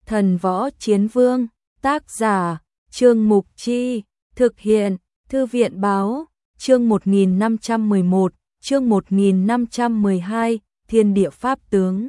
Thần Võ Chiến Vương, tác giả, Trương Mục Chi, thực hiện, Thư viện Báo, chương 1511, chương 1512, Thiên Địa Pháp Tướng.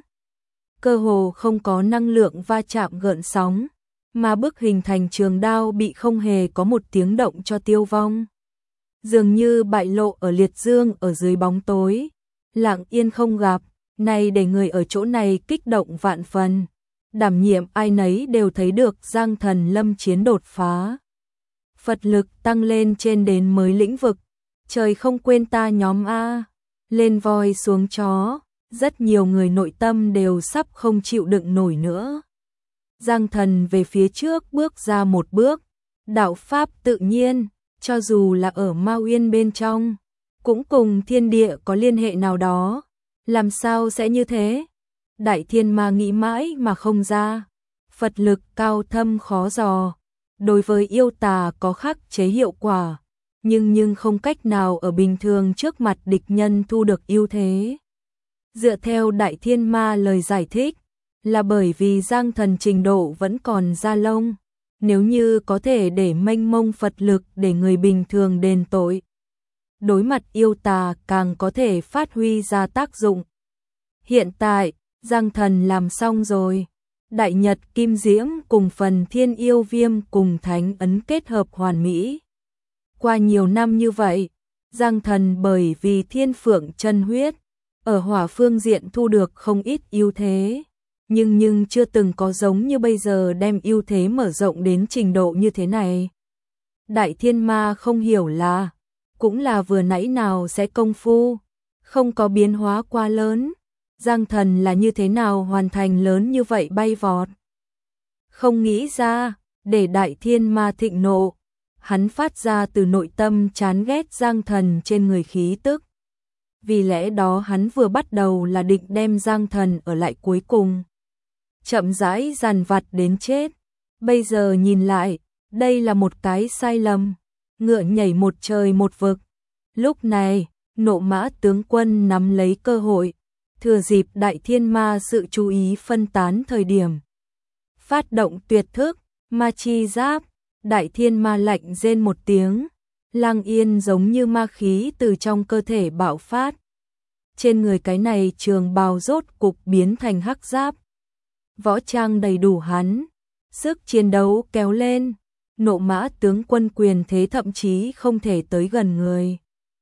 Cơ hồ không có năng lượng va chạm gợn sóng, mà bức hình thành trường đao bị không hề có một tiếng động cho tiêu vong. Dường như bại lộ ở liệt dương ở dưới bóng tối, lặng yên không gặp, này để người ở chỗ này kích động vạn phần. Đảm nhiệm ai nấy đều thấy được Giang Thần lâm chiến đột phá. Phật lực tăng lên trên đến mới lĩnh vực, trời không quên ta nhóm A, lên voi xuống chó, rất nhiều người nội tâm đều sắp không chịu đựng nổi nữa. Giang Thần về phía trước bước ra một bước, đạo pháp tự nhiên, cho dù là ở Ma Uyên bên trong, cũng cùng thiên địa có liên hệ nào đó, làm sao sẽ như thế? Đại thiên ma nghĩ mãi mà không ra, Phật lực cao thâm khó dò, đối với yêu tà có khắc chế hiệu quả, nhưng không cách nào ở bình thường trước mặt địch nhân thu được ưu thế. Dựa theo Đại Thiên Ma lời giải thích, là bởi vì Giang Thần trình độ vẫn còn da lông, nếu như có thể để mênh mông Phật lực để người bình thường đền tội, đối mặt yêu tà càng có thể phát huy ra tác dụng. Hiện tại, Giang Thần làm xong rồi, Đại Nhật Kim Diễm cùng phần Thiên Yêu Viêm cùng Thánh Ấn kết hợp hoàn mỹ. Qua nhiều năm như vậy, Giang Thần bởi vì Thiên Phượng chân huyết, ở hỏa phương diện thu được không ít ưu thế, nhưng chưa từng có giống như bây giờ đem ưu thế mở rộng đến trình độ như thế này. Đại Thiên Ma không hiểu là, cũng là vừa nãy nào sẽ công phu, không có biến hóa quá lớn. Giang Thần là như thế nào hoàn thành lớn như vậy bay vọt? Không nghĩ ra, để Đại Thiên Ma thịnh nộ, hắn phát ra từ nội tâm chán ghét Giang Thần trên người khí tức. Vì lẽ đó hắn vừa bắt đầu là định đem Giang Thần ở lại cuối cùng. Chậm rãi dằn vặt đến chết. Bây giờ nhìn lại, đây là một cái sai lầm. Ngựa nhảy một trời một vực. Lúc này, Nộ Mã tướng quân nắm lấy cơ hội, thừa dịp Đại Thiên Ma sự chú ý phân tán thời điểm. Phát động tuyệt thức, ma chi giáp, Đại Thiên Ma lạnh rên một tiếng, lang yên giống như ma khí từ trong cơ thể bạo phát. Trên người cái này trường bào rốt cục biến thành hắc giáp. Võ trang đầy đủ hắn, sức chiến đấu kéo lên, Nộ Mã tướng quân quyền thế thậm chí không thể tới gần người.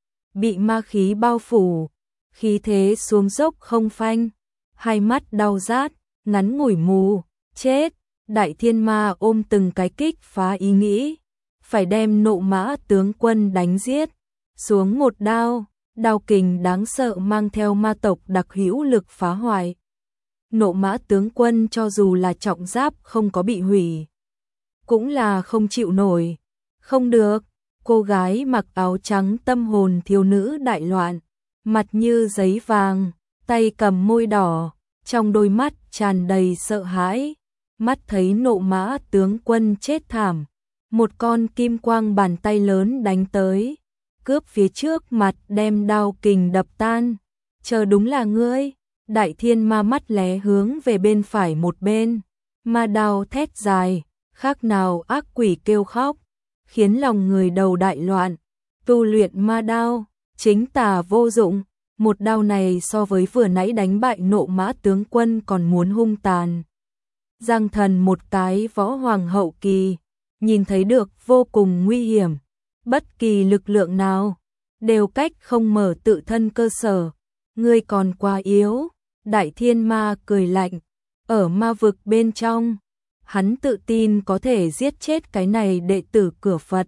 Bị ma khí bao phủ, khí thế xuống dốc không phanh, hai mắt đau rát, ngắn ngủi mù, chết. Đại Thiên Ma ôm từng cái kích phá ý nghĩ, phải đem Nộ Mã tướng quân đánh giết, xuống một đao, đao kình đáng sợ mang theo ma tộc đặc hữu lực phá hoại. Nộ Mã tướng quân cho dù là trọng giáp không có bị hủy, cũng là không chịu nổi. Không được, cô gái mặc áo trắng tâm hồn thiếu nữ đại loạn, mặt như giấy vàng, tay cầm môi đỏ, trong đôi mắt tràn đầy sợ hãi. Mắt thấy Nộ Mã tướng quân chết thảm, một con kim quang bàn tay lớn đánh tới, cướp phía trước mặt đem đao kình đập tan. Chờ đúng là ngươi. Đại Thiên Ma mắt lé hướng về bên phải một bên, ma đao thét dài, khác nào ác quỷ kêu khóc, khiến lòng người đầu đại loạn. Tu luyện ma đao, chính tà vô dụng, một đao này so với vừa nãy đánh bại Nộ Mã tướng quân còn muốn hung tàn. Giang Thần một cái võ hoàng hậu kỳ, nhìn thấy được vô cùng nguy hiểm, bất kỳ lực lượng nào đều cách không mở tự thân cơ sở, ngươi còn quá yếu. Đại Thiên Ma cười lạnh, ở ma vực bên trong, hắn tự tin có thể giết chết cái này đệ tử cửa Phật.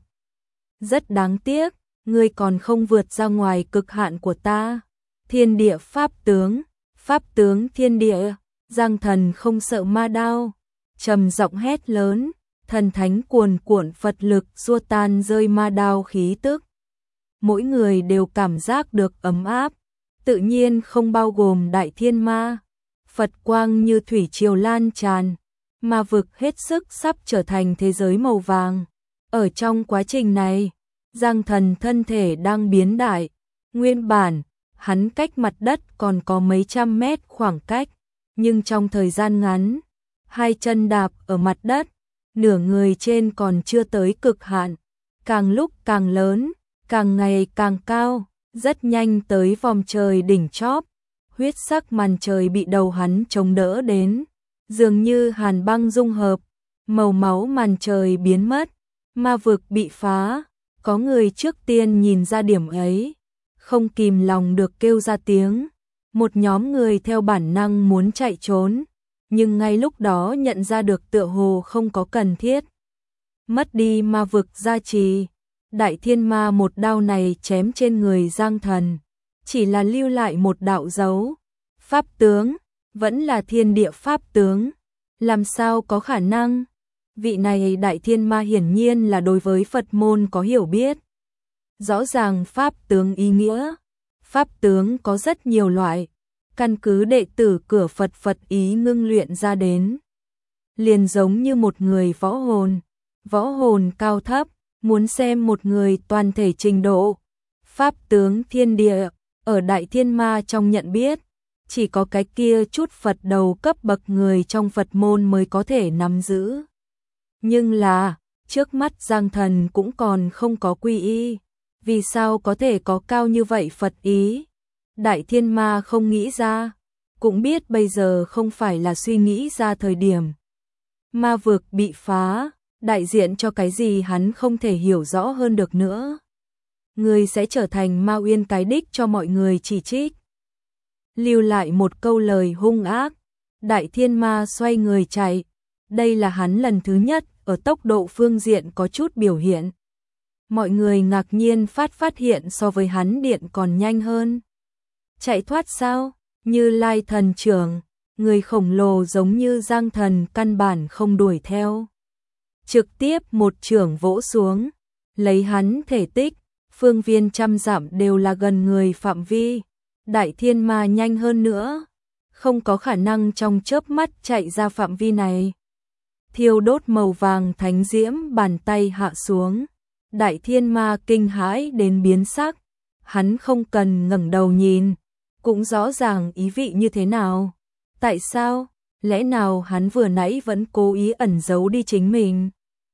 Rất đáng tiếc, ngươi còn không vượt ra ngoài cực hạn của ta. Thiên địa pháp tướng thiên địa. Giang Thần không sợ ma đao, trầm giọng hét lớn, thần thánh cuồn cuộn Phật lực xua tan rơi ma đao khí tức. Mỗi người đều cảm giác được ấm áp, tự nhiên không bao gồm Đại Thiên Ma. Phật quang như thủy triều lan tràn, ma vực hết sức sắp trở thành thế giới màu vàng. Ở trong quá trình này, Giang Thần thân thể đang biến đại, nguyên bản, hắn cách mặt đất còn có mấy trăm mét khoảng cách, nhưng trong thời gian ngắn, hai chân đạp ở mặt đất, nửa người trên còn chưa tới cực hạn, càng lúc càng lớn, càng ngày càng cao, rất nhanh tới vòm trời đỉnh chóp, huyết sắc màn trời bị đầu hắn chống đỡ đến, dường như hàn băng dung hợp, màu máu màn trời biến mất, ma vực bị phá, có người trước tiên nhìn ra điểm ấy, không kìm lòng được kêu ra tiếng, một nhóm người theo bản năng muốn chạy trốn, nhưng ngay lúc đó nhận ra được tựa hồ không có cần thiết. Mất đi ma vực gia trì, Đại Thiên Ma một đao này chém trên người Giang Thần, chỉ là lưu lại một đạo dấu. Pháp tướng, vẫn là thiên địa pháp tướng, làm sao có khả năng? Vị này Đại Thiên Ma hiển nhiên là đối với Phật môn có hiểu biết. Rõ ràng pháp tướng ý nghĩa, pháp tướng có rất nhiều loại, căn cứ đệ tử cửa Phật ý ngưng luyện ra đến. Liền giống như một người võ hồn cao thấp, muốn xem một người toàn thể trình độ. Pháp tướng thiên địa, ở Đại Thiên Ma trong nhận biết, chỉ có cái kia chút Phật đầu cấp bậc người trong Phật môn mới có thể nắm giữ. Nhưng là, trước mắt Giang Thần cũng còn không có quy y, vì sao có thể có cao như vậy Phật ý? Đại Thiên Ma không nghĩ ra, cũng biết bây giờ không phải là suy nghĩ ra thời điểm. Ma vực bị phá, đại diện cho cái gì hắn không thể hiểu rõ hơn được nữa. Người sẽ trở thành Ma Uyên cái đích cho mọi người chỉ trích. Lưu lại một câu lời hung ác, Đại Thiên Ma xoay người chạy. Đây là hắn lần thứ nhất ở tốc độ phương diện có chút biểu hiện. Mọi người ngạc nhiên phát hiện so với hắn điện còn nhanh hơn. Chạy thoát sao? Như Lai thần trưởng, người khổng lồ giống như Giang Thần căn bản không đuổi theo. Trực tiếp một chưởng vỗ xuống, lấy hắn thể tích, phương viên trăm dặm đều là gần người phạm vi. Đại Thiên Ma nhanh hơn nữa, không có khả năng trong chớp mắt chạy ra phạm vi này. Thiêu đốt màu vàng thánh diễm bàn tay hạ xuống, Đại Thiên Ma kinh hãi đến biến sắc, hắn không cần ngẩng đầu nhìn, cũng rõ ràng ý vị như thế nào. Tại sao? Lẽ nào hắn vừa nãy vẫn cố ý ẩn giấu đi chính mình?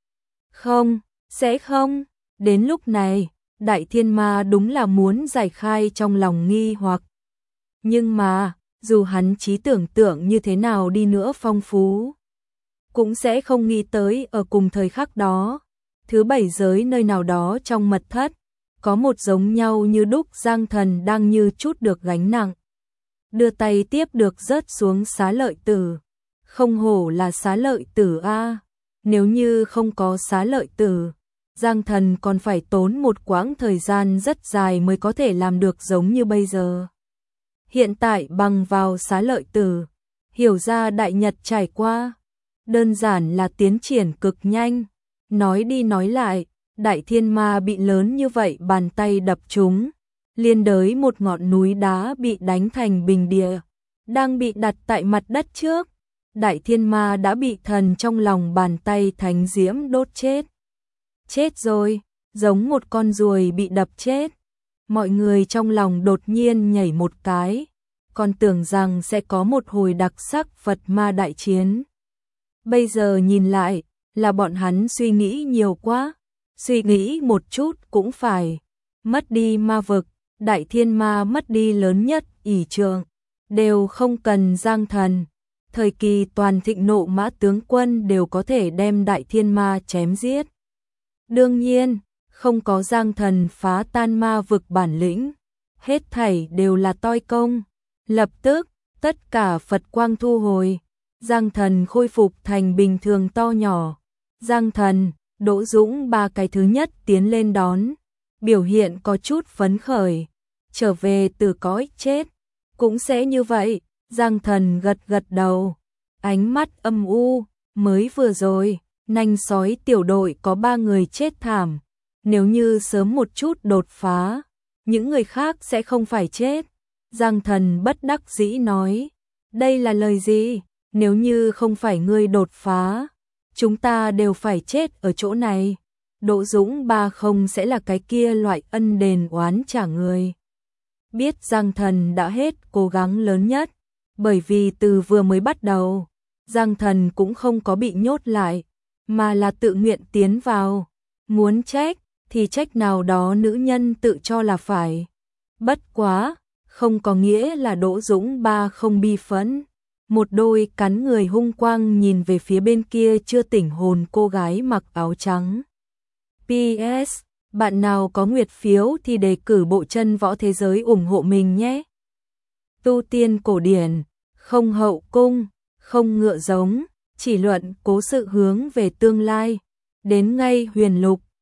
Không, sẽ không. Đến lúc này, Đại Thiên Ma đúng là muốn giải khai trong lòng nghi hoặc. Nhưng mà, dù hắn trí tưởng tượng như thế nào đi nữa phong phú, cũng sẽ không nghĩ tới ở cùng thời khắc đó, thứ bảy giới nơi nào đó trong mật thất, có một giống nhau như đúc Giang Thần đang như chút được gánh nặng. Đưa tay tiếp được rớt xuống xá lợi tử. Không hổ là xá lợi tử a, nếu như không có xá lợi tử, Giang Thần còn phải tốn một quãng thời gian rất dài mới có thể làm được giống như bây giờ. Hiện tại bằng vào xá lợi tử, hiểu ra đại nhật trải qua, đơn giản là tiến triển cực nhanh. Nói đi nói lại, Đại Thiên Ma bị lớn như vậy bàn tay đập trúng, liên đới một ngọn núi đá bị đánh thành bình địa, đang bị đặt tại mặt đất trước. Đại Thiên Ma đã bị thần trong lòng bàn tay thánh diễm đốt chết. Chết rồi, giống một con ruồi bị đập chết. Mọi người trong lòng đột nhiên nhảy một cái, còn tưởng rằng sẽ có một hồi đặc sắc Phật ma đại chiến. Bây giờ nhìn lại, là bọn hắn suy nghĩ nhiều quá, suy nghĩ một chút cũng phải. Mất đi ma vực, Đại Thiên Ma mất đi lớn nhất ỷ trượng, đều không cần Giang Thần. Thời kỳ toàn thịnh nộ mã tướng quân đều có thể đem Đại Thiên Ma chém giết. Đương nhiên, không có Giang Thần phá tan ma vực bản lĩnh, hết thảy đều là toi công. Lập tức, tất cả Phật quang thu hồi, Giang Thần khôi phục thành bình thường to nhỏ. Giang Thần, Đỗ Dũng ba cái thứ nhất tiến lên đón, biểu hiện có chút phấn khởi, trở về từ cõi chết, cũng sẽ như vậy. Giang Thần gật gật đầu, ánh mắt âm u, mới vừa rồi, nanh sói tiểu đội có 3 người chết thảm, nếu như sớm một chút đột phá, những người khác sẽ không phải chết. Giang Thần bất đắc dĩ nói, đây là lời gì, nếu như không phải ngươi đột phá, chúng ta đều phải chết ở chỗ này. Đỗ Dũng ba không sẽ là cái kia loại ân đền oán trả người. Biết Giang Thần đã hết cố gắng lớn nhất, bởi vì từ vừa mới bắt đầu, Giang Thần cũng không có bị nhốt lại, mà là tự nguyện tiến vào. Muốn trách thì trách nào đó nữ nhân tự cho là phải. Bất quá, không có nghĩa là Đỗ Dũng Ba không bi phẫn. Một đôi cắn người hung quang nhìn về phía bên kia chưa tỉnh hồn cô gái mặc áo trắng. PS, bạn nào có nguyệt phiếu thì đề cử bộ chân võ thế giới ủng hộ mình nhé. Tu tiên cổ điển, không hậu cung, không ngựa giống, chỉ luận cố sự hướng về tương lai. Đến ngay huyền lục,